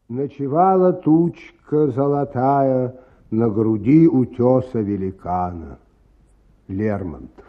Ночевала тучка золотая на груди утеса великана. Лермонтов.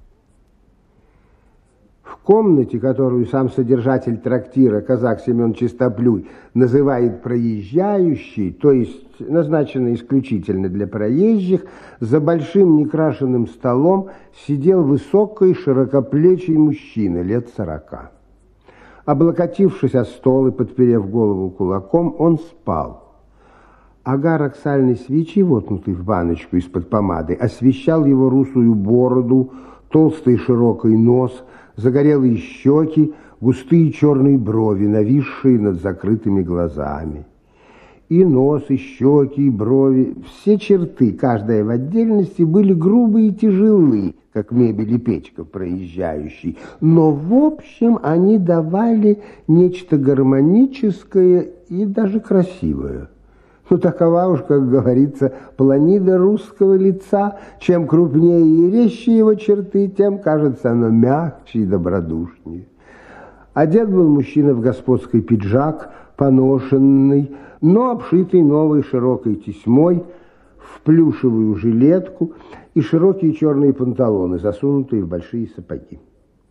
В комнате, которую сам содержатель трактира, казак Семен Чистоплюй, называет проезжающей, то есть назначенной исключительно для проезжих, за большим некрашенным столом сидел высокий широкоплечий мужчина лет 40. Облокотившись о стол и подперев голову кулаком, он спал. Огарок сальной свечи, воткнутый в баночку из-под помады, освещал его русую бороду, толстый широкий нос, загорелые щеки, густые черные брови, нависшие над закрытыми глазами. И нос, и щеки, и брови, все черты, каждая в отдельности, были грубые и тяжелые, как мебель и печка проезжающей, но в общем они давали нечто гармоническое и даже красивое. Ну, такова уж, как говорится, планида русского лица. Чем крупнее и резче его черты, тем, кажется, оно мягче и добродушнее. Одет был мужчина в господский пиджак, поношенный, но обшитый новой широкой тесьмой, в плюшевую жилетку и широкие черные панталоны, засунутые в большие сапоги.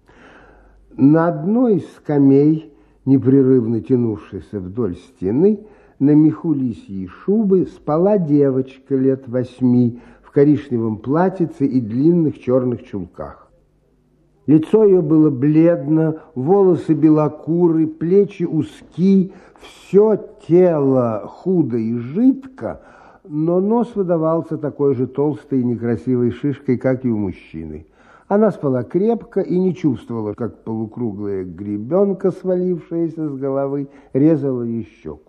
На одной из скамей, непрерывно тянувшейся вдоль стены, на меху лисьей шубы спала девочка лет 8 в коричневом платьице и длинных черных чулках. Лицо ее было бледно, волосы белокуры, плечи узки, все тело худо и жидко, но нос выдавался такой же толстой и некрасивой шишкой, как и у мужчины. Она спала крепко и не чувствовала, как полукруглая гребенка, свалившаяся с головы, резала ей щеку.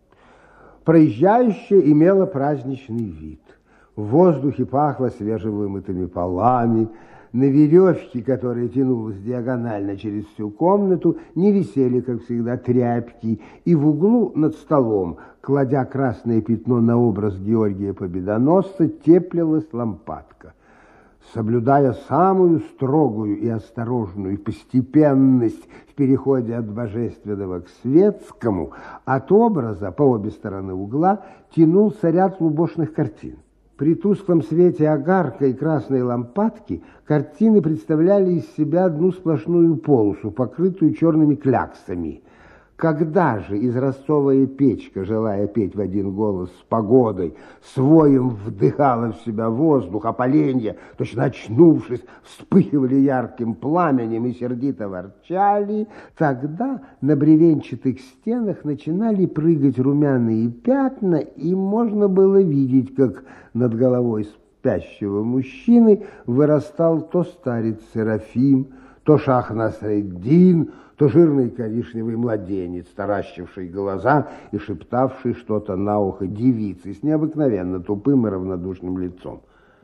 Проезжающая имела праздничный вид. В воздухе пахло свежевымытыми полами. На веревке, которая тянулась диагонально через всю комнату, не висели, как всегда, тряпки. И в углу над столом, кладя красное пятно на образ Георгия Победоносца, теплилась лампадка. Соблюдая самую строгую и осторожную постепенность в переходе от божественного к светскому, от образа по обе стороны угла тянулся ряд лубошных картин. При тусклом свете огарка и красной лампадки картины представляли из себя одну сплошную полосу, покрытую черными кляксами. Когда же изразцовая печка, желая петь в один голос с погодой, своим вдыхала в себя воздух, а поленья, точно очнувшись, вспыхивали ярким пламенем и сердито ворчали, тогда на бревенчатых стенах начинали прыгать румяные пятна, и можно было видеть, как над головой спящего мужчины вырастал то старец Серафим, то шах Насреддин, то жирный коричневый младенец, таращивший глаза и шептавший что-то на ухо девицы с необыкновенно тупым и равнодушным лицом.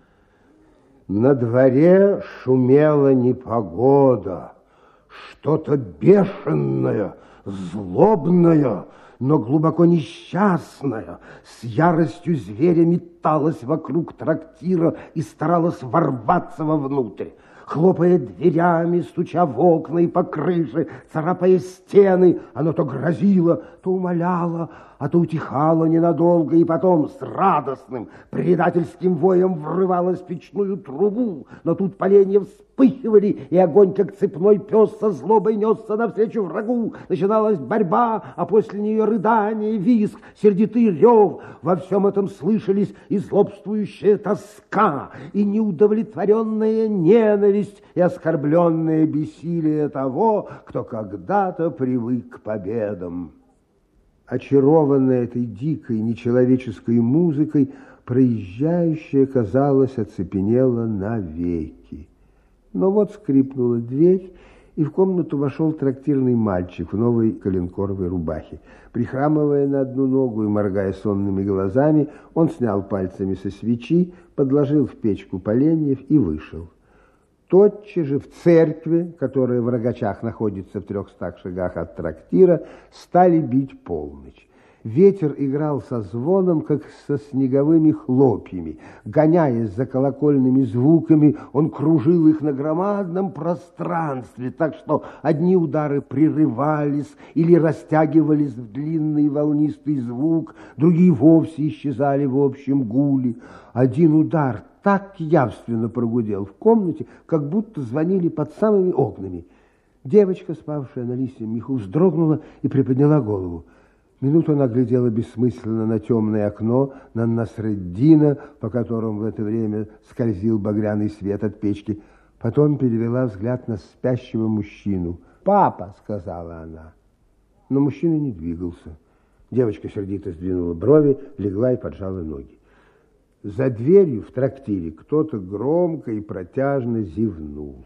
На дворе шумела непогода, что-то бешеное, злобное, но глубоко несчастное, с яростью зверя металась вокруг трактира и старалась ворваться вовнутрь. Хлопая дверями, стуча в окна и по крыше, царапая стены, оно то грозило, то умоляло, а то утихало ненадолго, и потом с радостным предательским воем врывалось в печную трубу. Но тут поленья вспыхивали, и огонь, как цепной пес, со злобой несся навстречу врагу. Начиналась борьба, а после нее рыдание, визг, сердитый рев. Во всем этом слышались и злобствующая тоска, и неудовлетворенная ненависть, и оскорбленное бессилие того, кто когда-то привык к победам. Очарованная этой дикой нечеловеческой музыкой, проезжающая, казалось, оцепенела навеки. Но вот скрипнула дверь, и в комнату вошел трактирный мальчик в новой коленкоровой рубахе. Прихрамывая на одну ногу и моргая сонными глазами, он снял пальцами со свечи, подложил в печку поленьев и вышел. Тотчас же в церкви, которая в Рогачах находится в 300 шагах от трактира, стали бить полночь. Ветер играл со звоном, как со снеговыми хлопьями. Гоняясь за колокольными звуками, он кружил их на громадном пространстве, так что одни удары прерывались или растягивались в длинный волнистый звук, другие вовсе исчезали в общем гуле. Один удар так явственно прогудел в комнате, как будто звонили под самыми окнами. Девочка, спавшая на листьях меху, вздрогнула и приподняла голову. Минуту она глядела бессмысленно на темное окно, на Насреддина, по которому в это время скользил багряный свет от печки. Потом перевела взгляд на спящего мужчину. «Папа!» — сказала она. Но мужчина не двигался. Девочка сердито сдвинула брови, легла и поджала ноги. За дверью в трактире кто-то громко и протяжно зевнул.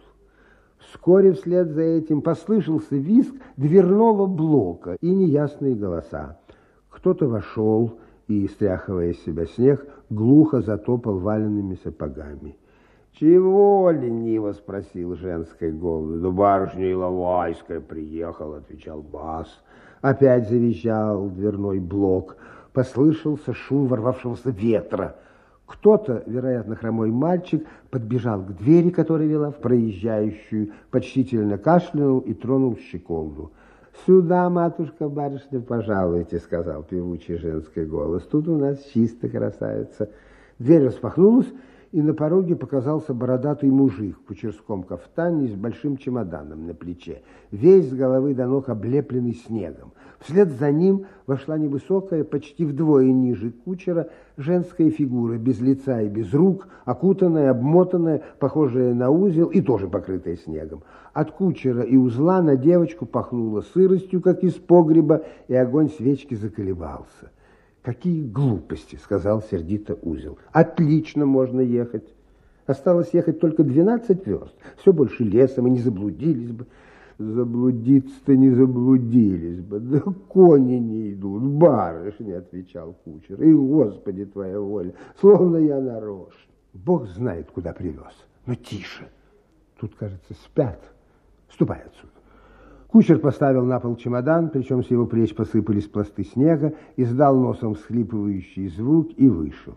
Вскоре вслед за этим послышался визг дверного блока и неясные голоса. Кто-то вошел и, стряхивая с себя снег, глухо затопал валенными сапогами. «Чего?» — лениво спросил женский голос. «Да барышня Иловайская приехала», — отвечал бас. Опять завизжал дверной блок. Послышался шум ворвавшегося ветра. Кто-то, вероятно, хромой мальчик, подбежал к двери, которая вела в проезжающую, почтительно кашлянул и тронул щеколду. «Сюда, матушка-барышня, пожалуйте», — сказал певучий женский голос. «Тут у нас чисто, красавица». Дверь распахнулась, и на пороге показался бородатый мужик в кучерском кафтане с большим чемоданом на плече, весь с головы до ног облепленный снегом. Вслед за ним вошла невысокая, почти вдвое ниже кучера, женская фигура, без лица и без рук, окутанная, обмотанная, похожая на узел и тоже покрытая снегом. От кучера и узла на девочку пахнуло сыростью, как из погреба, и огонь свечки заколебался. «Какие глупости!» — сказал сердито узел. «Отлично можно ехать. Осталось ехать только 12 верст. Все больше лесом, и не заблудились бы». «Заблудиться-то не заблудились бы. Да кони не идут, барышня», — отвечал кучер. «И, Господи, твоя воля, словно я нарочно». Бог знает, куда привез. Но тише. Тут, кажется, спят. Ступай отсюда. Кучер поставил на пол чемодан, причем с его плеч посыпались пласты снега, издал носом всхлипывающий звук и вышел.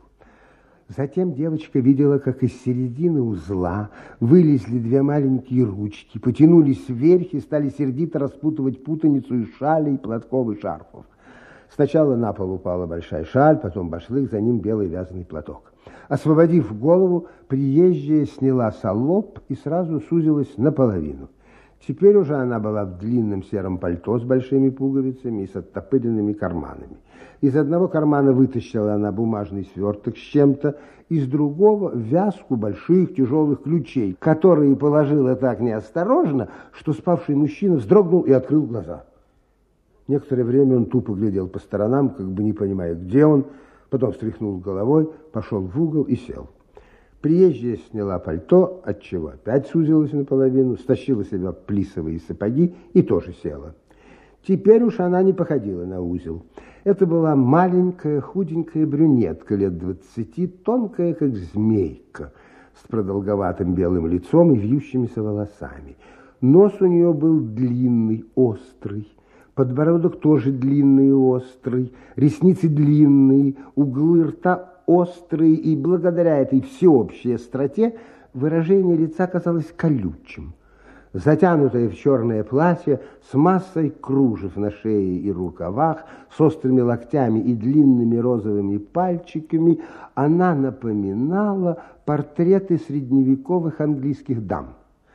Затем девочка видела, как из середины узла вылезли две маленькие ручки, потянулись вверх и стали сердито распутывать путаницу из шалей, платков и шарфов. Сначала на пол упала большая шаль, потом башлык, за ним белый вязаный платок. Освободив голову, приезжая сняла салоп и сразу сузилась наполовину. Теперь уже она была в длинном сером пальто с большими пуговицами и с оттопыренными карманами. Из одного кармана вытащила она бумажный сверток с чем-то, из другого вязку больших тяжелых ключей, которые положила так неосторожно, что спавший мужчина вздрогнул и открыл глаза. Некоторое время он тупо глядел по сторонам, как бы не понимая, где он, потом встряхнул головой, пошел в угол и сел. Приезжая сняла пальто, отчего опять сузилась наполовину, стащила себя плисовые сапоги и тоже села. Теперь уж она не походила на узел. Это была маленькая худенькая брюнетка лет 20, тонкая, как змейка, с продолговатым белым лицом и вьющимися волосами. Нос у нее был длинный, острый, подбородок тоже длинный и острый, ресницы длинные, углы рта острые, и благодаря этой всеобщей остроте выражение лица казалось колючим. Затянутая в черное платье, с массой кружев на шее и рукавах, с острыми локтями и длинными розовыми пальчиками, она напоминала портреты средневековых английских дам.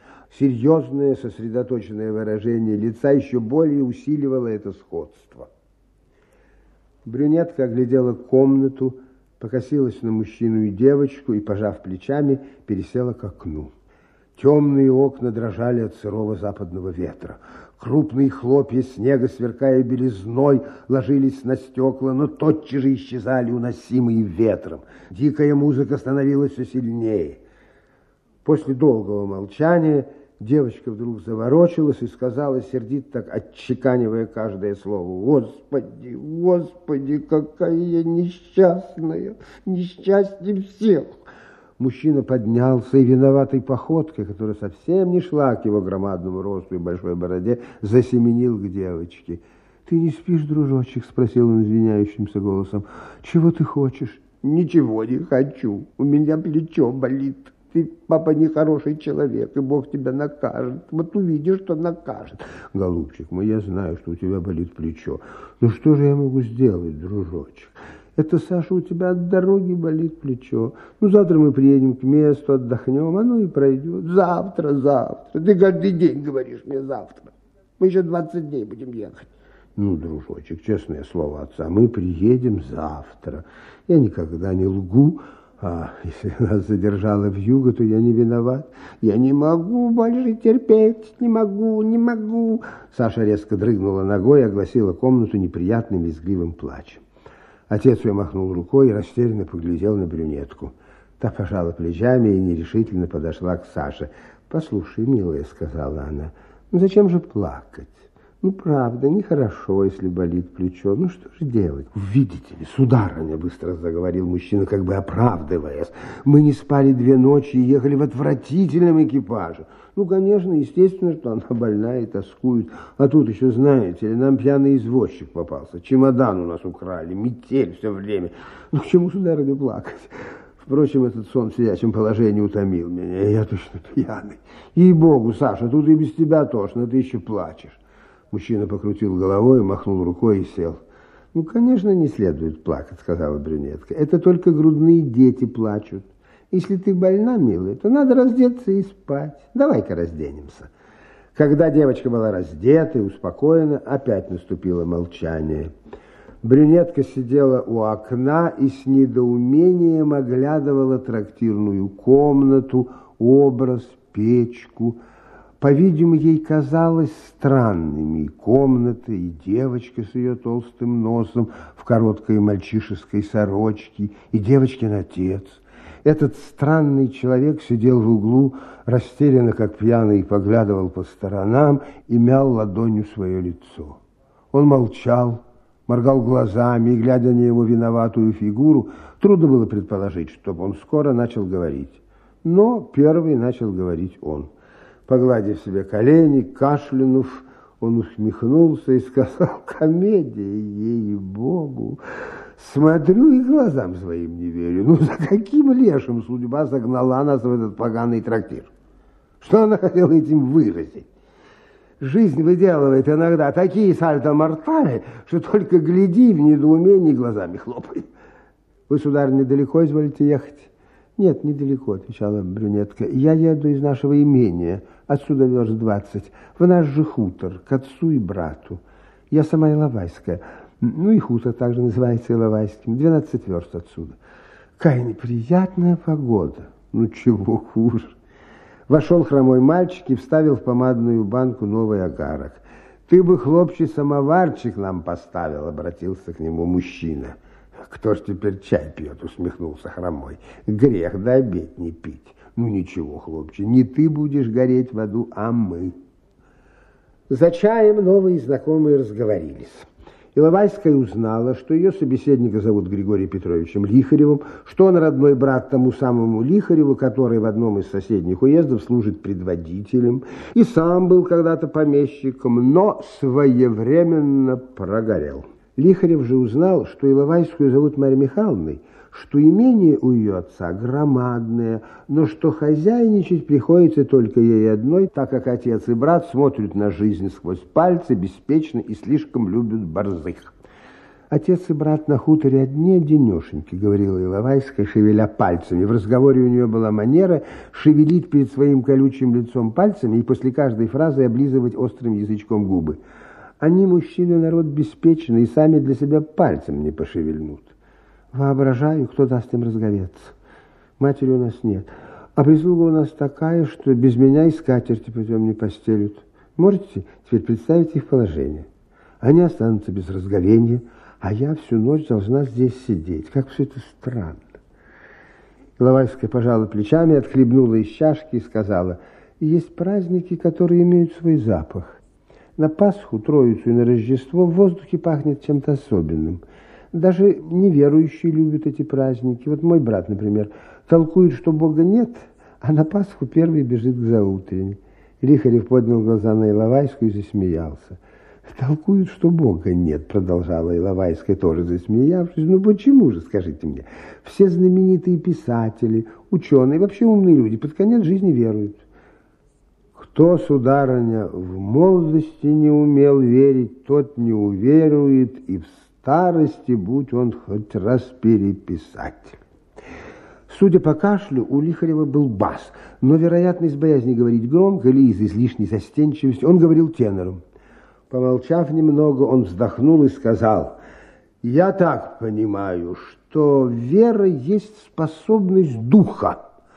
Серьезное, сосредоточенное выражение лица еще более усиливало это сходство. Брюнетка оглядела комнату, покосилась на мужчину и девочку и, пожав плечами, пересела к окну. Темные окна дрожали от сырого западного ветра. Крупные хлопья снега, сверкая белизной, ложились на стекла, но тотчас же исчезали, уносимые ветром. Дикая музыка становилась все сильнее. После долгого молчания девочка вдруг заворочилась и сказала, сердито так отчеканивая каждое слово: «Господи, Господи, какая я несчастная, несчастье всех!» Мужчина поднялся и виноватой походкой, которая совсем не шла к его громадному росту и большой бороде, засеменил к девочке. Ты не спишь, дружочек? Спросил он извиняющимся голосом. Чего ты хочешь? Ничего не хочу. У меня плечо болит. Ты, папа, нехороший человек, и Бог тебя накажет. Вот увидишь, что накажет. Голубчик мой, я знаю, что у тебя болит плечо. Ну что же я могу сделать, дружочек? Это, Саша, у тебя от дороги болит плечо. Ну, завтра мы приедем к месту, отдохнем, оно и пройдет. Завтра. Ты каждый день говоришь мне завтра. Мы еще 20 дней будем ехать. Ну, дружочек, честное слово отца, мы приедем завтра. Я никогда не лгу. А если нас задержала вьюга, то я не виноват. Я не могу больше терпеть, не могу. Саша резко дрыгнула ногой и огласила комнату неприятным визгливым плачем. Отец ее махнул рукой и растерянно поглядел на брюнетку. Та пожала плечами и нерешительно подошла к Саше. «Послушай, милая, — сказала она, — ну зачем же плакать? Ну, правда, нехорошо, если болит плечо. Ну, что же делать? Видите ли, сударыня, — быстро заговорил мужчина, как бы оправдываясь, — мы не спали 2 ночи и ехали в отвратительном экипаже. Ну, конечно, естественно, что она больная и тоскует. А тут еще, знаете ли, нам пьяный извозчик попался. Чемодан у нас украли, метель все время. Ну, к чему, сударыня, плакать? Впрочем, этот сон в сидячем положении утомил меня. Я точно пьяный. Ей-богу, Саша, тут и без тебя тошно, ты еще плачешь. Мужчина покрутил головой, махнул рукой и сел. «Ну, конечно, не следует плакать, — сказала брюнетка. Это только грудные дети плачут. Если ты больна, милая, то надо раздеться и спать. Давай-ка разденемся». Когда девочка была раздета и успокоена, опять наступило молчание. Брюнетка сидела у окна и с недоумением оглядывала трактирную комнату, образ, печку. По-видимому, ей казалось странными и комната, и девочка с ее толстым носом в короткой мальчишеской сорочке, и девочкин отец. Этот странный человек сидел в углу, растерянно, как пьяный, поглядывал по сторонам и мял ладонью свое лицо. Он молчал, моргал глазами, и, глядя на его виноватую фигуру, трудно было предположить, чтобы он скоро начал говорить. Но первый начал говорить он. Погладив себе колени, кашлянув, он усмехнулся и сказал: «Комедия, ей-богу! Смотрю и глазам своим не верю. Ну, за каким лешим судьба загнала нас в этот поганый трактир? Что она хотела этим выразить? Жизнь выделывает иногда такие сальто-мортали, что только гляди в недоумении глазами хлопай. Вы, сударыня, недалеко изволите ехать?» «Нет, недалеко, — отвечала брюнетка. Я еду из нашего имения, отсюда верст 20, в наш же хутор, к отцу и брату. Я сама Иловайская. Ну и хутор также называется Иловайским, 12 верст отсюда. Какая неприятная погода. Ну чего хуже». Вошел хромой мальчик и вставил в помадную банку новый огарок. «Ты бы, хлопче, самоварчик нам поставил, — обратился к нему мужчина. «Кто ж теперь чай пьет?» — усмехнулся хромой. «Грех да обедь не пить. Ну ничего, хлопче, не ты будешь гореть в аду, а мы». За чаем новые знакомые разговорились. Иловайская узнала, что ее собеседника зовут Григорием Петровичем Лихаревым, что он родной брат тому самому Лихареву, который в одном из соседних уездов служит предводителем, и сам был когда-то помещиком, но своевременно прогорел. Лихарев же узнал, что Иловайскую зовут Марьей Михайловной, что имение у ее отца громадное, но что хозяйничать приходится только ей одной, так как отец и брат смотрят на жизнь сквозь пальцы, беспечно и слишком любят борзых. «Отец и брат на хуторе одни-одинешеньки, — говорила Иловайская, шевеля пальцами. В разговоре у нее была манера шевелить перед своим колючим лицом пальцами и после каждой фразы облизывать острым язычком губы. Они, мужчины, народ беспечный, и сами для себя пальцем не пошевельнут. Воображаю, кто даст им разговеться. Матери у нас нет, а прислуга у нас такая, что без меня и скатерти потом не постелют. Можете теперь представить их положение? Они останутся без разговения, а я всю ночь должна здесь сидеть. Как все это странно». Иловайская пожала плечами, отхлебнула из чашки и сказала: «Есть праздники, которые имеют свой запах. На Пасху, Троицу и на Рождество в воздухе пахнет чем-то особенным. Даже неверующие любят эти праздники. Вот мой брат, например, толкует, что Бога нет, а на Пасху первый бежит к заутренне». Лихарев поднял глаза на Иловайскую и засмеялся. Толкуют, что Бога нет, продолжала Иловайская, тоже засмеявшись. Ну почему же, скажите мне, все знаменитые писатели, ученые, вообще умные люди под конец жизни веруют. Кто, сударыня, в молодости не умел верить, тот не уверует, и в старости, будь он хоть раз переписатель. Судя по кашлю, у Лихарева был бас, но, вероятно, из боязни говорить громко или из излишней застенчивости, он говорил тенором. Помолчав немного, он вздохнул и сказал: «Я так понимаю, что вера есть способность духа.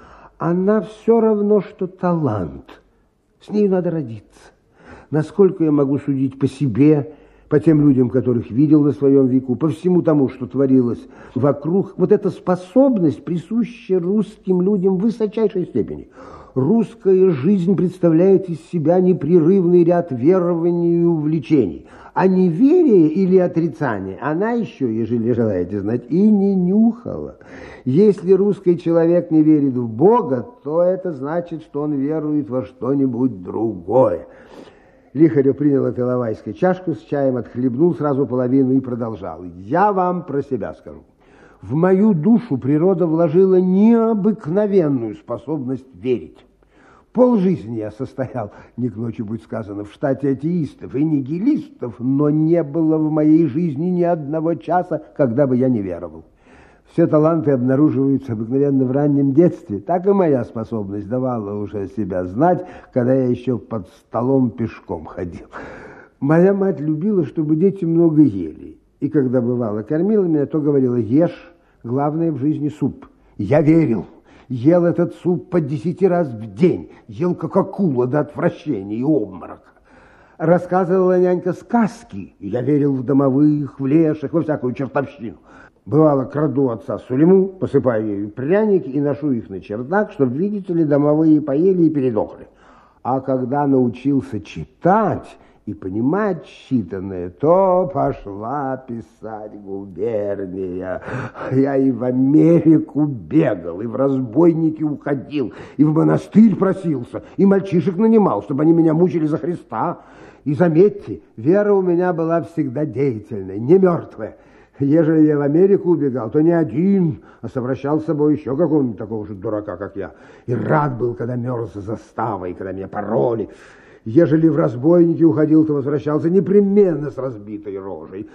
Она все равно, что талант. С ней надо родиться. Насколько я могу судить по себе, по тем людям, которых видел на своем веку, по всему тому, что творилось вокруг, вот эта способность присуща русским людям в высочайшей степени. Русская жизнь представляет из себя непрерывный ряд верований и увлечений. А неверие или отрицание она еще, ежели желаете знать, и не нюхала. Если русский человек не верит в Бога, то это значит, что он верует во что-нибудь другое». Лихарев принял от Иловайской чашку с чаем, отхлебнул сразу половину и продолжал. «Я вам про себя скажу. В мою душу природа вложила необыкновенную способность верить. Полжизни я состоял, не к ночи будь сказано, в штате атеистов и нигилистов, но не было в моей жизни ни одного часа, когда бы я не веровал. Все таланты обнаруживаются обыкновенно в раннем детстве. Так и моя способность давала уже себя знать, когда я еще под столом пешком ходил. Моя мать любила, чтобы дети много ели. И когда бывало кормила меня, то говорила: ешь, главное в жизни суп. Я верил. Ел этот суп по 10 раз в день. Ел как акула до отвращения и обморока. Рассказывала нянька сказки. Я верил в домовых, в леших, во всякую чертовщину. Бывало, краду отца Сулейму, посыпаю ею пряники и ношу их на чердак, чтобы, видите ли, домовые поели и передохли. А когда научился читать и понимать читанное, то пошла писать губерния. Я и в Америку бегал, и в разбойники уходил, и в монастырь просился, и мальчишек нанимал, чтобы они меня мучили за Христа. И заметьте, вера у меня была всегда деятельная, не мертвая. Ежели я в Америку убегал, то не один, а совращал с собой еще какого-нибудь такого же дурака, как я. И рад был, когда мерз за заставой, когда меня пороли. Ежели в разбойники уходил, то возвращался непременно с разбитой рожей.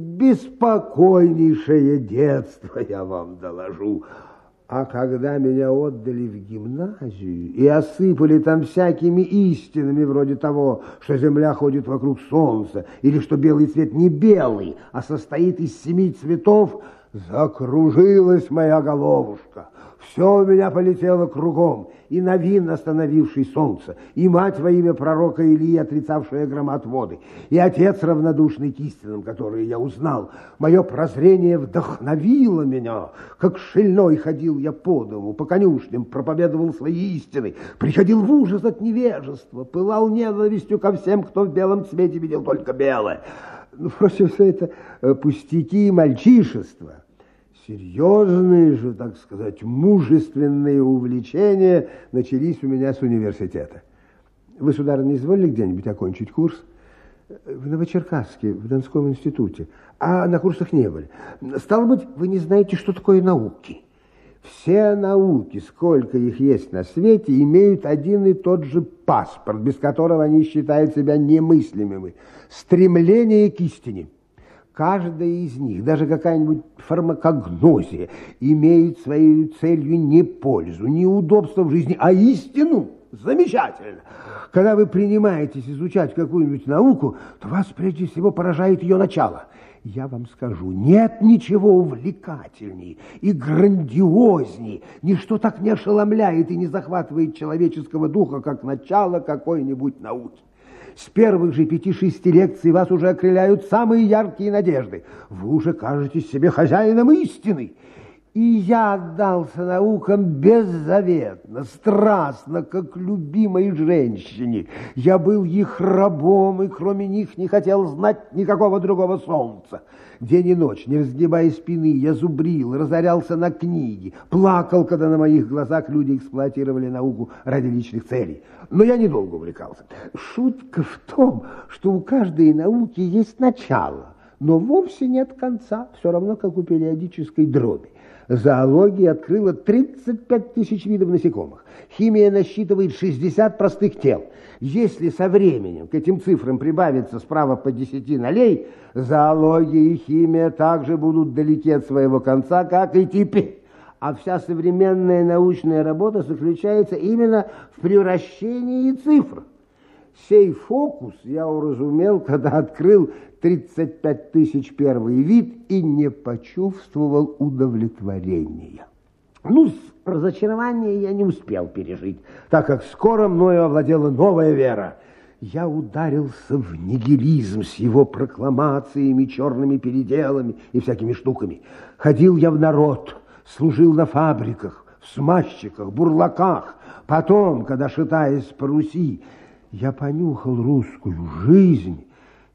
Беспокойнейшее детство, я вам доложу. А когда меня отдали в гимназию и осыпали там всякими истинами, вроде того, что Земля ходит вокруг Солнца, или что белый цвет не белый, а состоит из 7 цветов, закружилась моя головушка. Все у меня полетело кругом, и Новин, остановивший солнце, и мать во имя пророка Илии, отрицавшая громоотводы, и отец, равнодушный к истинам, которые я узнал. Мое прозрение вдохновило меня. Как шельной ходил я по дому, по конюшням, проповедовал свои истины, приходил в ужас от невежества, пылал ненавистью ко всем, кто в белом цвете видел только белое. Ну, впрочем, все это пустяки и мальчишество. Серьезные же, так сказать, мужественные увлечения начались у меня с университета. Вы, сударыня, изволили где-нибудь окончить курс? В Новочеркасске, в Донском институте. А на курсах не были. Стало быть, вы не знаете, что такое науки. Все науки, сколько их есть на свете, имеют один и тот же паспорт, без которого они считают себя немыслимыми. Стремление к истине. Каждая из них, даже какая-нибудь фармакогнозия, имеет своей целью не пользу, не удобство в жизни, а истину. Замечательно. Когда вы принимаетесь изучать какую-нибудь науку, то вас прежде всего поражает ее начало. Я вам скажу, нет ничего увлекательней и грандиозней, ничто так не ошеломляет и не захватывает человеческого духа, как начало какой-нибудь науки. С первых же 5-6 лекций вас уже окрыляют самые яркие надежды. Вы уже кажетесь себе хозяином истины. И я отдался наукам беззаветно, страстно, как любимой женщине. Я был их рабом, и кроме них не хотел знать никакого другого солнца. День и ночь, не разгибая спины, я зубрил, разорялся на книги, плакал, когда на моих глазах люди эксплуатировали науку ради личных целей. Но я недолго увлекался. Шутка в том, что у каждой науки есть начало, но вовсе нет конца, все равно, как у периодической дроби. Зоология открыла 35 тысяч видов насекомых. Химия насчитывает 60 простых тел. Если со временем к этим цифрам прибавится справа по 10 нолей, зоология и химия также будут далеки от своего конца, как и теперь. А вся современная научная работа заключается именно в превращении цифр. Сей фокус я уразумел, когда открыл 35 тысяч первый вид и не почувствовал удовлетворения. Разочарование я не успел пережить, так как скоро мною овладела новая вера. Я ударился в нигилизм с его прокламациями, черными переделами и всякими штуками. Ходил я в народ, служил на фабриках, в смазчиках, бурлаках. Потом, когда, шатаясь по Руси, я понюхал русскую жизнь,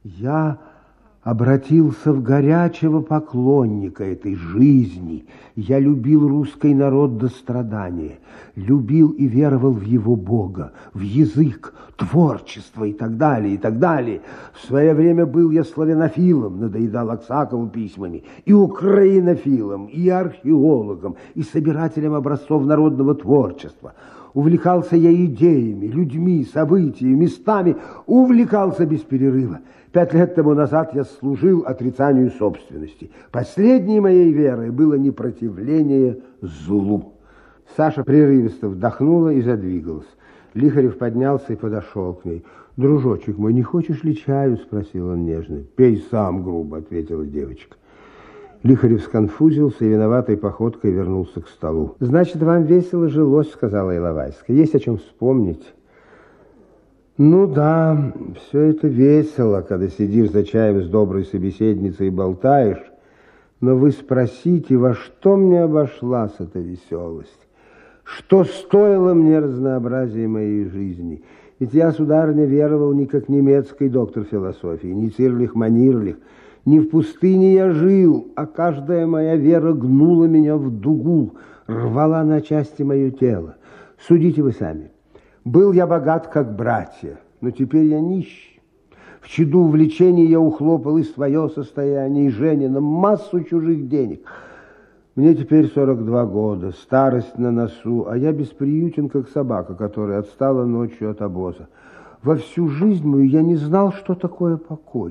я обратился в горячего поклонника этой жизни. Я любил русский народ до страдания, любил и веровал в его Бога, в язык, творчество и так далее, и так далее. В свое время был я славянофилом, надоедал Аксакову письмами, и украинофилом, и археологом, и собирателем образцов народного творчества. Увлекался я идеями, людьми, событиями, местами, увлекался без перерыва. 5 лет тому назад я служил отрицанию собственности. Последней моей верой было непротивление злу. Саша прерывисто вдохнула и задвигалась. Лихарев поднялся и подошел к ней. «Дружочек мой, не хочешь ли чаю?» – спросил он нежно. «Пей сам», – грубо ответила девочка. Лихарев сконфузился и виноватой походкой вернулся к столу. «Значит, вам весело жилось», — сказала Иловайская. «Есть о чем вспомнить». «Ну да, все это весело, когда сидишь за чаем с доброй собеседницей и болтаешь. Но вы спросите, во что мне обошлась эта веселость? Что стоило мне разнообразие моей жизни? Ведь я, сударыня, веровал не как немецкий доктор философии, не Цирлих-Манирлих. Не в пустыне я жил, а каждая моя вера гнула меня в дугу, рвала на части мое тело. Судите вы сами. Был я богат, как братья, но теперь я нищий. В чаду увлечений я ухлопал и свое состояние, и Женина, массу чужих денег. Мне теперь 42 года, старость на носу, а я бесприютен, как собака, которая отстала ночью от обоза. Во всю жизнь мою я не знал, что такое покой.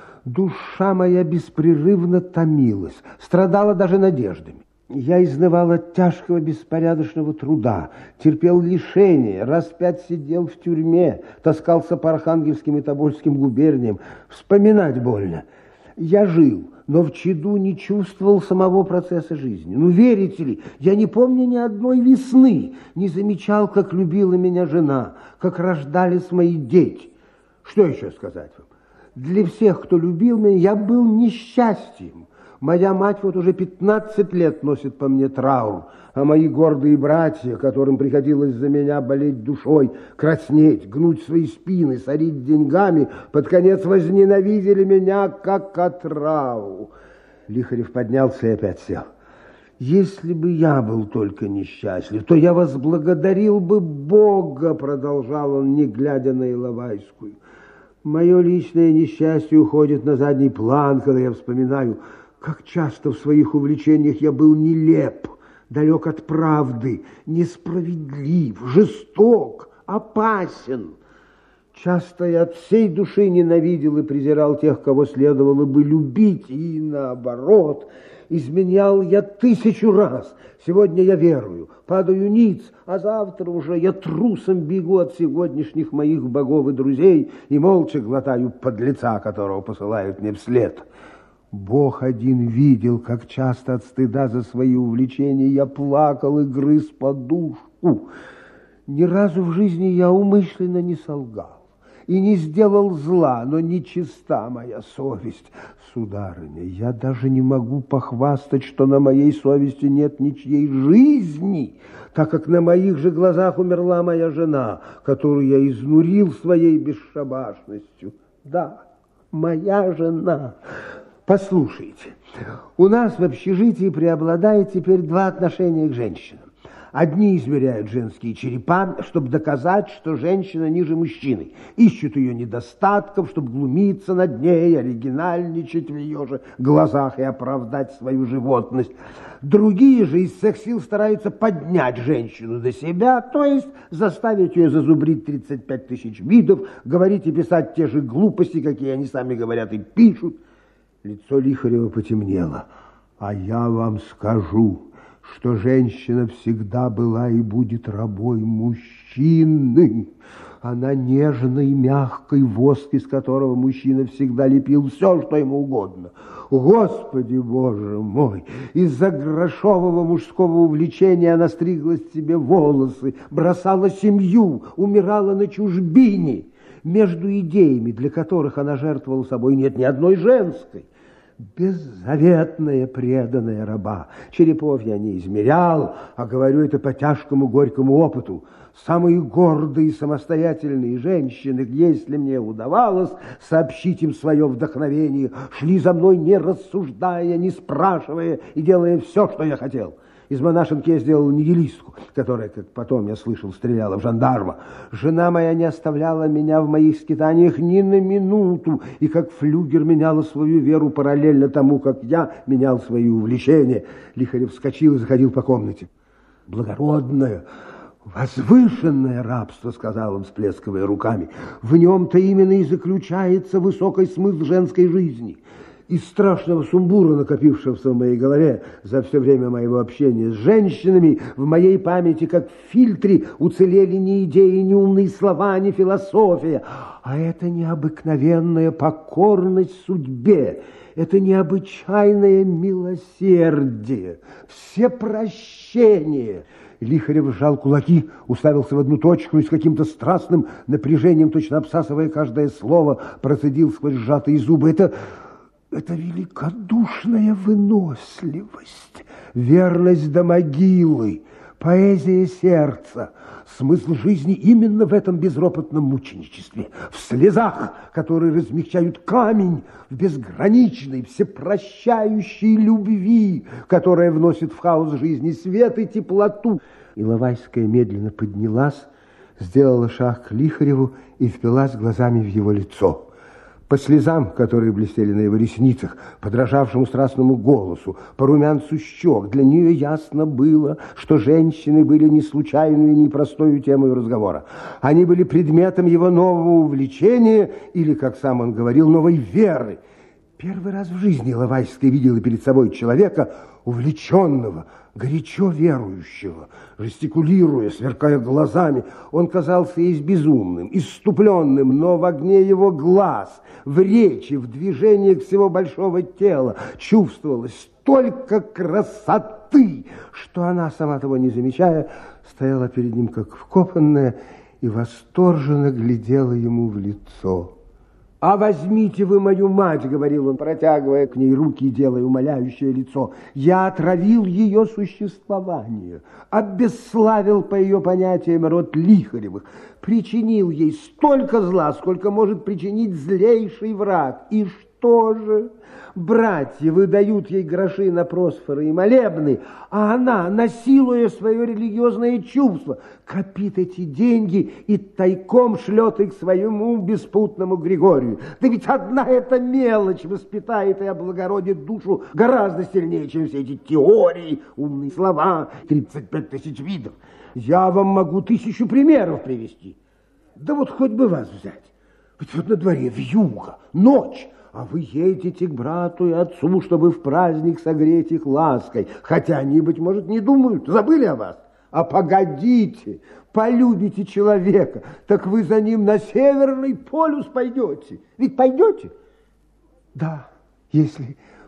Душа моя беспрерывно томилась, страдала даже надеждами. Я изнывал от тяжкого беспорядочного труда, терпел лишения, раз 5 сидел в тюрьме, таскался по Архангельским и Тобольским губерниям. Вспоминать больно. Я жил, но в чаду не чувствовал самого процесса жизни. Верите ли, я не помню ни одной весны, не замечал, как любила меня жена, как рождались мои дети. Что еще сказать вам? Для всех, кто любил меня, я был несчастьем. Моя мать вот уже 15 лет носит по мне траур, а мои гордые братья, которым приходилось за меня болеть душой, краснеть, гнуть свои спины, сорить деньгами, под конец возненавидели меня, как отраву. Лихарев поднялся и опять сел. Если бы я был только несчастлив, то я возблагодарил бы Бога, продолжал он, не глядя на Иловайскую. Мое личное несчастье уходит на задний план, когда я вспоминаю, как часто в своих увлечениях я был нелеп, далек от правды, несправедлив, жесток, опасен. Часто я от всей души ненавидел и презирал тех, кого следовало бы любить, и наоборот. Изменял я 1000 раз. Сегодня я верую, падаю ниц, а завтра уже я трусом бегу от сегодняшних моих богов и друзей и молча глотаю подлеца, которого посылают мне вслед. Бог один видел, как часто от стыда за свои увлечения я плакал и грыз подушку. Ни разу в жизни я умышленно не солгал. и не сделал зла, но нечиста моя совесть. Сударыня, я даже не могу похвастать, что на моей совести нет ничьей жизни, так как на моих же глазах умерла моя жена, которую я изнурил своей бесшабашностью. Да, моя жена. Послушайте, у нас в общежитии преобладает теперь два отношения к женщинам. Одни измеряют женские черепа, чтобы доказать, что женщина ниже мужчины. Ищут ее недостатков, чтобы глумиться над ней, оригинальничать в ее же глазах и оправдать свою животность. Другие же из всех сил стараются поднять женщину до себя, то есть заставить ее зазубрить 35 тысяч видов, говорить и писать те же глупости, какие они сами говорят и пишут. Лицо Лихарева потемнело. А я вам скажу, что женщина всегда была и будет рабой мужчины. Она нежной, мягкой, воск, из которого мужчина всегда лепил все, что ему угодно. Господи, Боже мой! Из-за грошового мужского увлечения она стригла себе волосы, бросала семью, умирала на чужбине. Между идеями, для которых она жертвовала собой, нет ни одной женской. Беззаветная, преданная раба. Черепов я не измерял, а говорю это по тяжкому горькому опыту. Самые гордые и самостоятельные женщины, если мне удавалось сообщить им свое вдохновение, шли за мной, не рассуждая, не спрашивая и делая все, что я хотел. Из монашенки я сделал нигилистку, которая, как потом я слышал, стреляла в жандарма. Жена моя не оставляла меня в моих скитаниях ни на минуту, и как флюгер меняла свою веру параллельно тому, как я менял свои увлечения. Лихарев вскочил и заходил по комнате. Благородное, возвышенное рабство, сказал он, всплескивая руками. В нем-то именно и заключается высокий смысл женской жизни. Из страшного сумбура, накопившегося в моей голове за все время моего общения с женщинами, в моей памяти, как в фильтре, уцелели ни идеи, ни умные слова, ни философия. А это необыкновенная покорность судьбе, это необычайное милосердие, все прощения. Лихарев сжал кулаки, уставился в одну точку и с каким-то страстным напряжением, точно обсасывая каждое слово, процедил сквозь сжатые зубы. Это великодушная выносливость, верность до могилы, поэзия сердца, смысл жизни именно в этом безропотном мученичестве, в слезах, которые размягчают камень, в безграничной, всепрощающей любви, которая вносит в хаос жизни свет и теплоту. Иловайская медленно поднялась, сделала шаг к Лихареву и впилась глазами в его лицо. По слезам, которые блестели на его ресницах, по дрожавшему страстному голосу, по румянцу щек, для нее ясно было, что женщины были не случайной и непростой темой разговора. Они были предметом его нового увлечения или, как сам он говорил, новой веры. Первый раз в жизни Иловайская видела перед собой человека, увлеченного, горячо верующего, жестикулируя, сверкая глазами. Он казался ей безумным, исступленным, но в огне его глаз, в речи, в движениях всего большого тела чувствовалось столько красоты, что она, сама того не замечая, стояла перед ним как вкопанная и восторженно глядела ему в лицо. «А возьмите вы мою мать», — говорил он, протягивая к ней руки и делая умоляющее лицо. «Я отравил ее существование, обесславил по ее понятиям род Лихаревых, причинил ей столько зла, сколько может причинить злейший враг. И что же? Братья выдают ей гроши на просфоры и молебны, а она, насилуя свое религиозное чувство, копит эти деньги и тайком шлет их своему беспутному Григорию. Да ведь одна эта мелочь воспитает и облагородит душу гораздо сильнее, чем все эти теории, умные слова, 35 тысяч видов. Я вам могу 1000 примеров привести. Да вот хоть бы вас взять. Ведь вот на дворе вьюга, ночь, а вы едете к брату и отцу, чтобы в праздник согреть их лаской. Хотя они, быть может, не думают, забыли о вас. А погодите, полюбите человека, так вы за ним на Северный полюс пойдете. Ведь пойдете? Да, если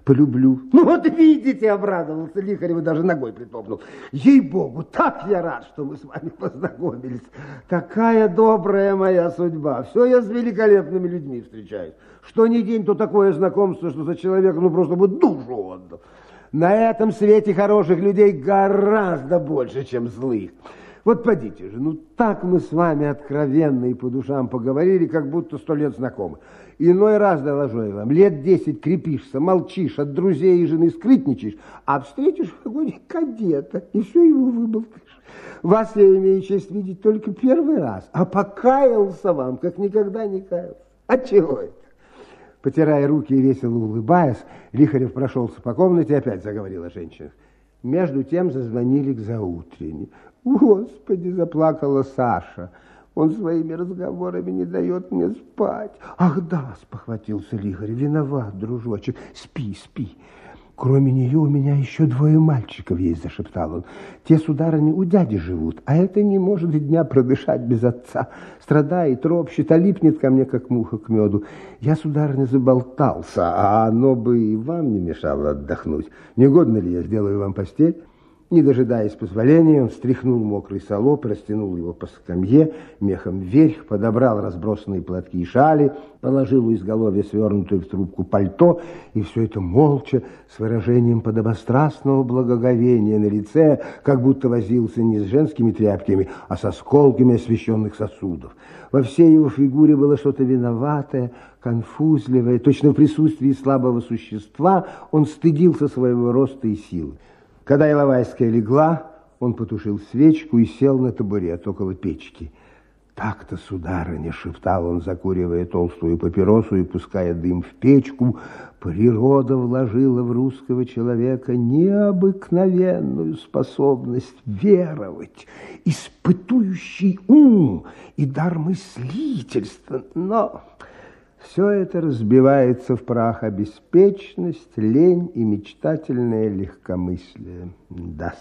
Полюблю. Ну вот видите, обрадовался Лихарев и даже ногой притопнул. Ей-богу, так я рад, что мы с вами познакомились. Такая добрая моя судьба. Все я с великолепными людьми встречаюсь. Что ни день, то такое знакомство, что за человека, ну просто бы душу отдал. На этом свете хороших людей гораздо больше, чем злых. Вот подите же, ну так мы с вами откровенно и по душам поговорили, как будто 100 лет знакомы. Иной раз, доложу я вам, лет 10 крепишься, молчишь, от друзей и жены скрытничаешь, а встретишь в вагоне кадета, и все его выболтаешь. Вас я имею честь видеть только первый раз, а покаялся вам, как никогда не каялся. Отчего это? Потирая руки и весело улыбаясь, Лихарев прошелся по комнате и опять заговорил о женщинах. Между тем зазвонили к заутренне. Господи, заплакала Саша. Он своими разговорами не дает мне спать. Ах да, спохватился Лихарев, виноват, дружочек. Спи, спи. Кроме нее у меня еще 2 мальчиков есть, зашептал он. Те, сударыня, у дяди живут, а это не может и дня продышать без отца. Страдает, ропщет, а липнет ко мне, как муха к меду. Я, сударыня, заболтался, а оно бы и вам не мешало отдохнуть. Не угодно ли я сделаю вам постель? Не дожидаясь позволения, он стряхнул мокрый салоп, растянул его по скамье, мехом вверх, подобрал разбросанные платки и шали, положил у изголовья свернутую в трубку пальто, и все это молча, с выражением подобострастного благоговения на лице, как будто возился не с женскими тряпками, а со осколками освященных сосудов. Во всей его фигуре было что-то виноватое, конфузливое, точно в присутствии слабого существа он стыдился своего роста и силы. Когда Иловайская легла, он потушил свечку и сел на табурет около печки. «Так-то, сударыня», — шептал он, закуривая толстую папиросу и пуская дым в печку, «природа вложила в русского человека необыкновенную способность веровать, испытующий ум и дар мыслительства, но...» Все это разбивается в прах, а беспечность, лень и мечтательное легкомыслие. Да-с.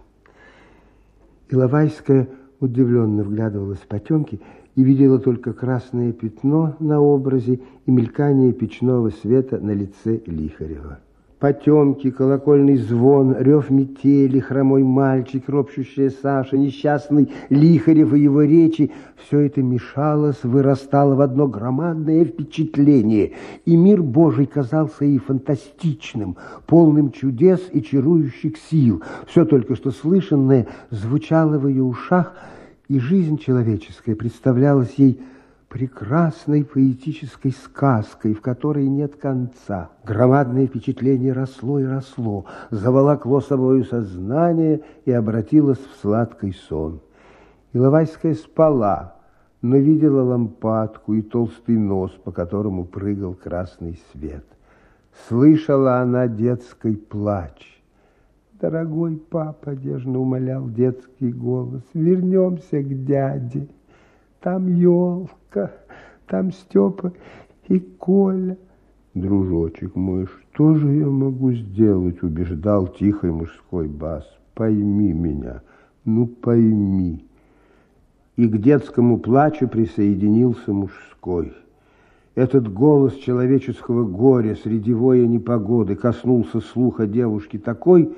Иловайская удивленно вглядывалась в потемки и видела только красное пятно на образе и мелькание печного света на лице Лихарева. Потемки, колокольный звон, рев метели, хромой мальчик, ропщущая Саша, несчастный Лихарев и его речи — все это мешалось, вырастало в одно громадное впечатление, и мир Божий казался ей фантастичным, полным чудес и чарующих сил. Все только что слышанное звучало в ее ушах, и жизнь человеческая представлялась ей прекрасной поэтической сказкой, в которой нет конца. Громадное впечатление росло и росло, заволокло собою сознание и обратилось в сладкий сон. Иловайская спала, но видела лампадку и толстый нос, по которому прыгал красный свет. Слышала она детский плач. «Дорогой папа», — нежно умолял детский голос, — «вернемся к дяде. Там елка, там Степа и Коля». «Дружочек мой, что же я могу сделать?» — убеждал тихий мужской бас. «Пойми меня, ну пойми». И к детскому плачу присоединился мужской. Этот голос человеческого горя среди воя непогоды коснулся слуха девушки такой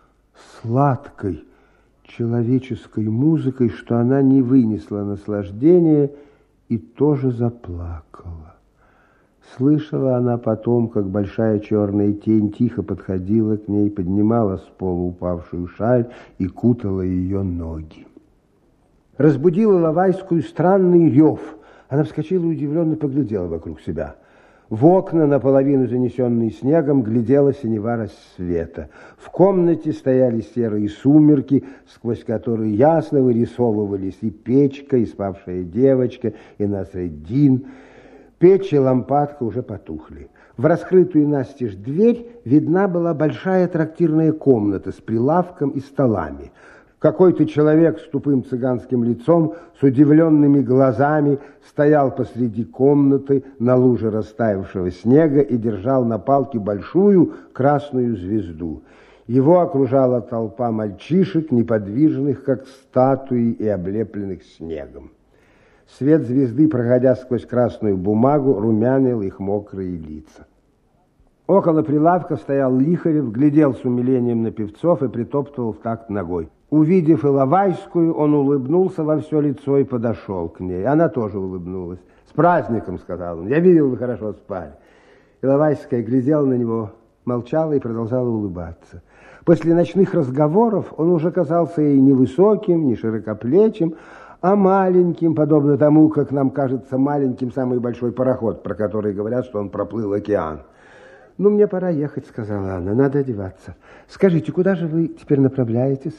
сладкой человеческой музыкой, что она не вынесла наслаждения и тоже заплакала. Слышала она потом, как большая черная тень тихо подходила к ней, поднимала с пола упавшую шаль и кутала ее ноги. Разбудила Иловайскую странный рев. Она вскочила и удивленно поглядела вокруг себя. В окна, наполовину занесенные снегом, глядела синева рассвета. В комнате стояли серые сумерки, сквозь которые ясно вырисовывались и печка, и спавшая девочка, и Насреддин. Печь и лампадка уже потухли. В раскрытую настежь дверь видна была большая трактирная комната с прилавком и столами. Какой-то человек с тупым цыганским лицом, с удивленными глазами, стоял посреди комнаты на луже растаявшего снега и держал на палке большую красную звезду. Его окружала толпа мальчишек, неподвижных, как статуи, и облепленных снегом. Свет звезды, проходя сквозь красную бумагу, румянил их мокрые лица. Около прилавка стоял Лихарев, глядел с умилением на певцов и притоптывал в такт ногой. Увидев Иловайскую, он улыбнулся во все лицо и подошел к ней. Она тоже улыбнулась. «С праздником», — сказал он, — «я видел, вы хорошо спали». Иловайская глядела на него, молчала и продолжала улыбаться. После ночных разговоров он уже казался ей не высоким, не широкоплечим, а маленьким, подобно тому, как нам кажется маленьким самый большой пароход, про который говорят, что он проплыл океан. «Ну, мне пора ехать», — сказала она, — «надо одеваться. Скажите, куда же вы теперь направляетесь?»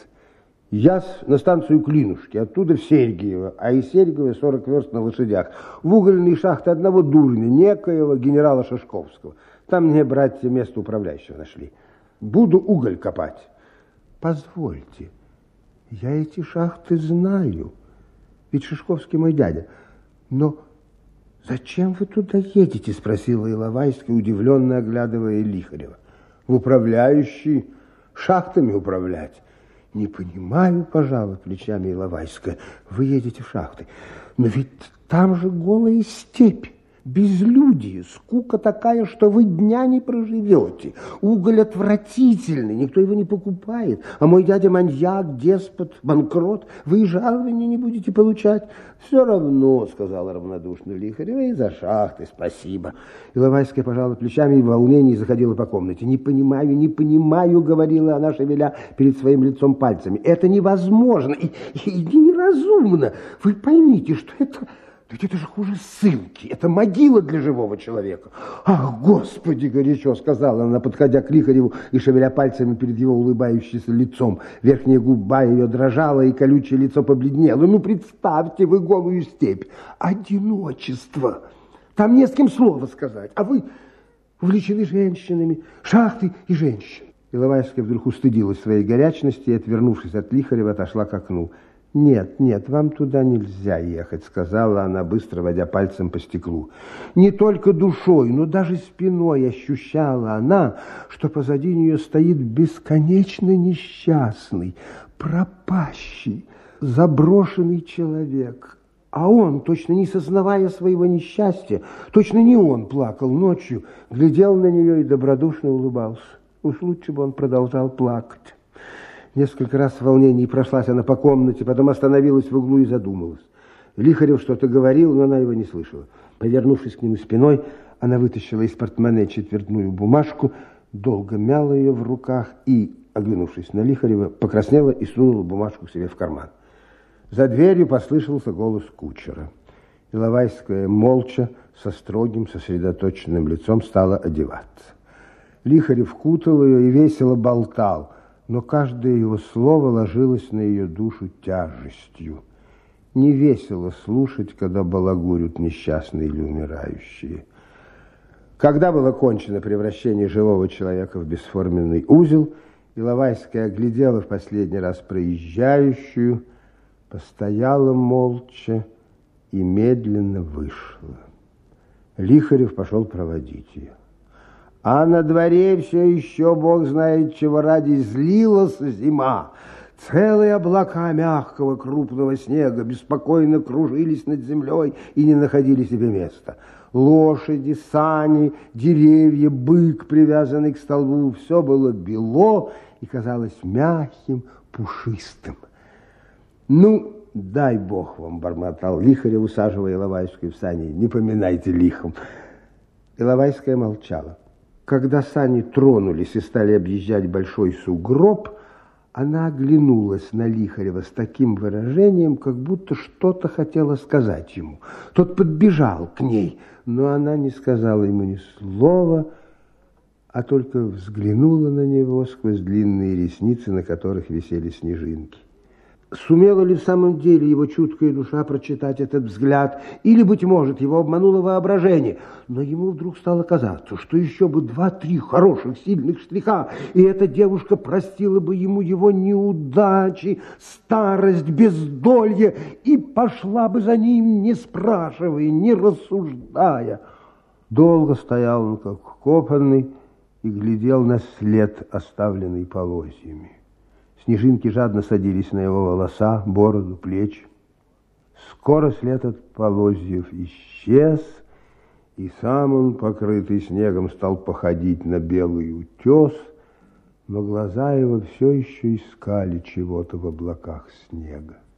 «Я на станцию Клинушки, оттуда в Сергиево, а из Сергиева 40 верст на лошадях, в угольные шахты одного дурня, некоего генерала Шашковского. Там мне, братья, место управляющего нашли. Буду уголь копать». «Позвольте, я эти шахты знаю, ведь Шашковский мой дядя. Но зачем вы туда едете?» — спросила Иловайская, удивленно оглядывая Лихарева. «В управляющий, шахтами управлять». «Не понимаю, пожалуй, плечами Иловайская. Вы едете в шахты, но ведь там же голая степь. Безлюдие, скука такая, что вы дня не проживете. Уголь отвратительный, никто его не покупает. А мой дядя маньяк, деспот, банкрот. Вы и жалования не будете получать». «Все равно», — сказала равнодушно Лихарева, — «и за шахты спасибо». Иловайская пожала плечами и в волнении заходила по комнате. «Не понимаю», — говорила она, шевеля перед своим лицом пальцами. «Это невозможно и неразумно. Вы поймите, что это... Ведь это же хуже ссылки, это могила для живого человека». «Ах, Господи!» — горячо сказала она, подходя к Лихареву и шевеля пальцами перед его улыбающимся лицом. Верхняя губа ее дрожала, и колючее лицо побледнело. «Ну, представьте вы голую степь. Одиночество. Там не с кем слова сказать, а вы увлечены женщинами, шахты и женщин». Иловайская вдруг устыдилась своей горячности и, отвернувшись от Лихарева, отошла к окну. «Нет, вам туда нельзя ехать», — сказала она, быстро водя пальцем по стеклу. Не только душой, но даже спиной ощущала она, что позади нее стоит бесконечно несчастный, пропащий, заброшенный человек. А он, точно не сознавая своего несчастья, точно не он плакал ночью, глядел на нее и добродушно улыбался. Уж лучше бы он продолжал плакать. Несколько раз в волнении прошлась она по комнате, потом остановилась в углу и задумалась. Лихарев что-то говорил, но она его не слышала. Повернувшись к нему спиной, она вытащила из портмоне четвертную бумажку, долго мяла ее в руках и, оглянувшись на Лихарева, покраснела и сунула бумажку себе в карман. За дверью послышался голос кучера. Иловайская молча, со строгим, сосредоточенным лицом стала одеваться. Лихарев кутал ее и весело болтал, но каждое его слово ложилось на ее душу тяжестью. Не весело слушать, когда балагурят несчастные или умирающие. Когда было кончено превращение живого человека в бесформенный узел, Иловайская оглядела в последний раз проезжающую, постояла молча и медленно вышла. Лихарев пошел проводить ее. А на дворе все еще, бог знает чего ради, злилась зима. Целые облака мягкого крупного снега беспокойно кружились над землей и не находили себе места. Лошади, сани, деревья, бык, привязанный к столбу, все было бело и казалось мягким, пушистым. «Ну, дай бог вам», — бормотал Лихарев, усаживая Иловайскую в сани, — «не поминайте лихом». Иловайская молчала. Когда сани тронулись и стали объезжать большой сугроб, она оглянулась на Лихарева с таким выражением, как будто что-то хотела сказать ему. Тот подбежал к ней, но она не сказала ему ни слова, а только взглянула на него сквозь длинные ресницы, на которых висели снежинки. Сумела ли в самом деле его чуткая душа прочитать этот взгляд, или, быть может, его обмануло воображение? Но ему вдруг стало казаться, что еще бы 2-3 хороших, сильных штриха, и эта девушка простила бы ему его неудачи, старость, бездолье, и пошла бы за ним, не спрашивая, не рассуждая. Долго стоял он, как вкопанный, и глядел на след, оставленный полозьями. Снежинки жадно садились на его волоса, бороду, плечи. Скоро след от полозьев исчез, И сам он, покрытый снегом, стал походить на белый утес, но глаза его все еще искали чего-то в облаках снега.